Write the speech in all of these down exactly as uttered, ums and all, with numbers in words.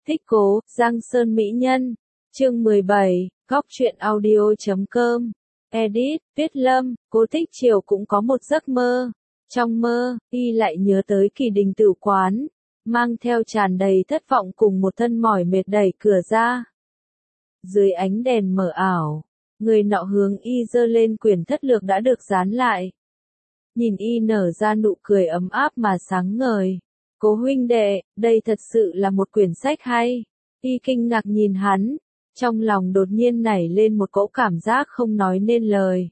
Tích Cố, Giang Sơn Mỹ Nhân. Chương mười bảy, góc truyện audio chấm com. Edit, Viết Lâm. Cố Tích Triều cũng có một giấc mơ. Trong mơ, y lại nhớ tới Kỳ Đình Tử quán, mang theo tràn đầy thất vọng cùng một thân mỏi mệt đẩy cửa ra. Dưới ánh đèn mờ ảo, người nọ hướng y giơ lên quyển thất lược đã được dán lại. Nhìn y nở ra nụ cười ấm áp mà sáng ngời. Cố huynh đệ, đây thật sự là một quyển sách hay. Y kinh ngạc nhìn hắn, trong lòng đột nhiên nảy lên một cỗ cảm giác không nói nên lời.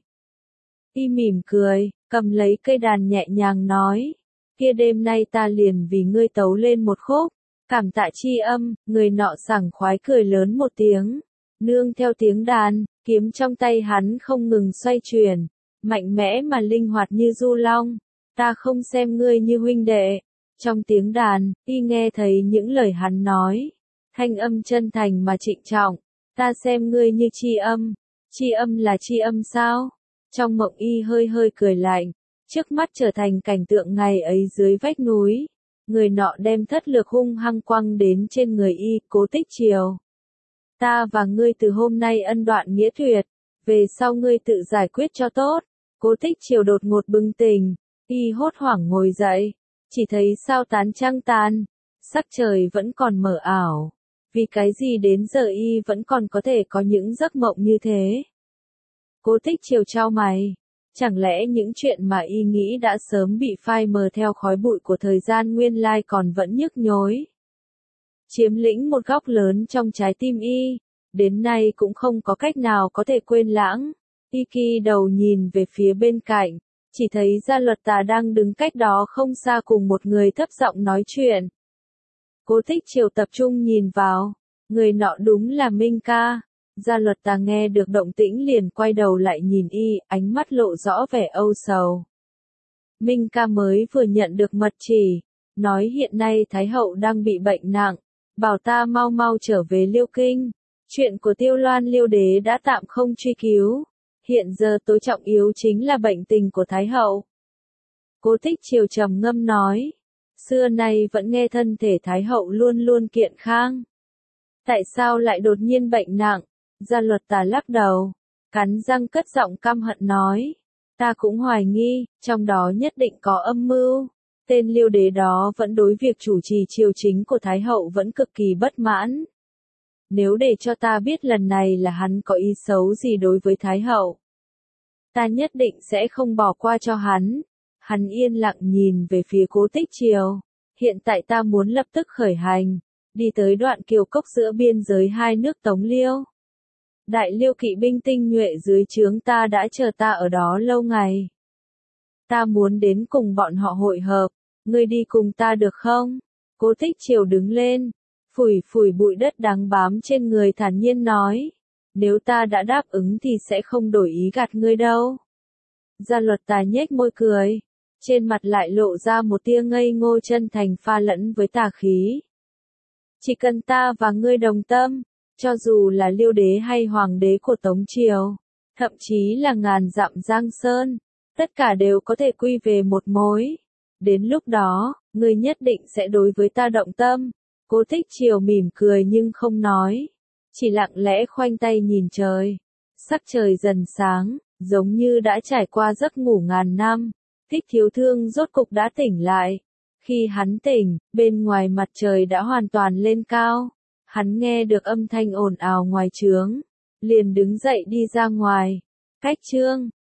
Y mỉm cười, cầm lấy cây đàn nhẹ nhàng nói, kia đêm nay ta liền vì ngươi tấu lên một khúc, cảm tạ tri âm. Người nọ sảng khoái cười lớn một tiếng, nương theo tiếng đàn, kiếm trong tay hắn không ngừng xoay chuyển, mạnh mẽ mà linh hoạt như du long. Ta không xem ngươi như huynh đệ. Trong tiếng đàn, y nghe thấy những lời hắn nói, thanh âm chân thành mà trịnh trọng. Ta xem ngươi như tri âm. Tri âm là tri âm sao? Trong mộng y hơi hơi cười lạnh, trước mắt trở thành cảnh tượng ngày ấy dưới vách núi. Người nọ đem thất lược hung hăng quăng đến trên người y. Cố Tích Triều, ta và ngươi từ hôm nay ân đoạn nghĩa tuyệt, về sau ngươi tự giải quyết cho tốt. Cố Tích Triều đột ngột bừng tỉnh, y hốt hoảng ngồi dậy, chỉ thấy sao tán trăng tàn, sắc trời vẫn còn mờ ảo. Vì cái gì đến giờ y vẫn còn có thể có những giấc mộng như thế? Cố Tích Triều chau mày, chẳng lẽ những chuyện mà y nghĩ đã sớm bị phai mờ theo khói bụi của thời gian nguyên lai còn vẫn nhức nhối, chiếm lĩnh một góc lớn trong trái tim y, đến nay cũng không có cách nào có thể quên lãng. Y kỳ đầu nhìn về phía bên cạnh, chỉ thấy Gia Luật Tà đang đứng cách đó không xa cùng một người thấp giọng nói chuyện. Cố Tích Triều tập trung nhìn vào, người nọ đúng là Minh Ca. Gia Luật Tà nghe được động tĩnh liền quay đầu lại nhìn y, ánh mắt lộ rõ vẻ âu sầu. Minh Ca mới vừa nhận được mật chỉ, nói hiện nay Thái Hậu đang bị bệnh nặng, bảo ta mau mau trở về Liêu Kinh. Chuyện của Tiêu Loan Liêu Đế đã tạm không truy cứu, hiện giờ tối trọng yếu chính là bệnh tình của Thái Hậu. Cố Tích Triều trầm ngâm nói, xưa nay vẫn nghe thân thể Thái Hậu luôn luôn kiện khang, tại sao lại đột nhiên bệnh nặng? Gia Luật Tà lắc đầu, cắn răng cất giọng căm hận nói, ta cũng hoài nghi, trong đó nhất định có âm mưu. Tên Liêu Đế đó vẫn đối việc chủ trì triều chính của Thái Hậu vẫn cực kỳ bất mãn. Nếu để cho ta biết lần này là hắn có ý xấu gì đối với Thái Hậu, ta nhất định sẽ không bỏ qua cho hắn. Hắn yên lặng nhìn về phía Cố Tích Triều, hiện tại ta muốn lập tức khởi hành, đi tới đoạn kiều cốc giữa biên giới hai nước Tống Liêu. Đại Liêu kỵ binh tinh nhuệ dưới trướng ta đã chờ ta ở đó lâu ngày. Ta muốn đến cùng bọn họ hội hợp, ngươi đi cùng ta được không? Cố Tích Triều đứng lên, phủi phủi bụi đất đáng bám trên người thản nhiên nói, nếu ta đã đáp ứng thì sẽ không đổi ý gạt ngươi đâu. Gia Luật Tà nhếch môi cười, trên mặt lại lộ ra một tia ngây ngô chân thành pha lẫn với tà khí. Chỉ cần ta và ngươi đồng tâm, cho dù là Liêu Đế hay Hoàng đế của Tống Triều, thậm chí là ngàn dặm Giang Sơn, tất cả đều có thể quy về một mối. Đến lúc đó, ngươi nhất định sẽ đối với ta động tâm. Cố Tích Triều mỉm cười nhưng không nói, chỉ lặng lẽ khoanh tay nhìn trời. Sắc trời dần sáng, giống như đã trải qua giấc ngủ ngàn năm. Thích Thiếu Thương rốt cục đã tỉnh lại. Khi hắn tỉnh, bên ngoài mặt trời đã hoàn toàn lên cao. Hắn nghe được âm thanh ồn ào ngoài trướng, liền đứng dậy đi ra ngoài. Cách trương,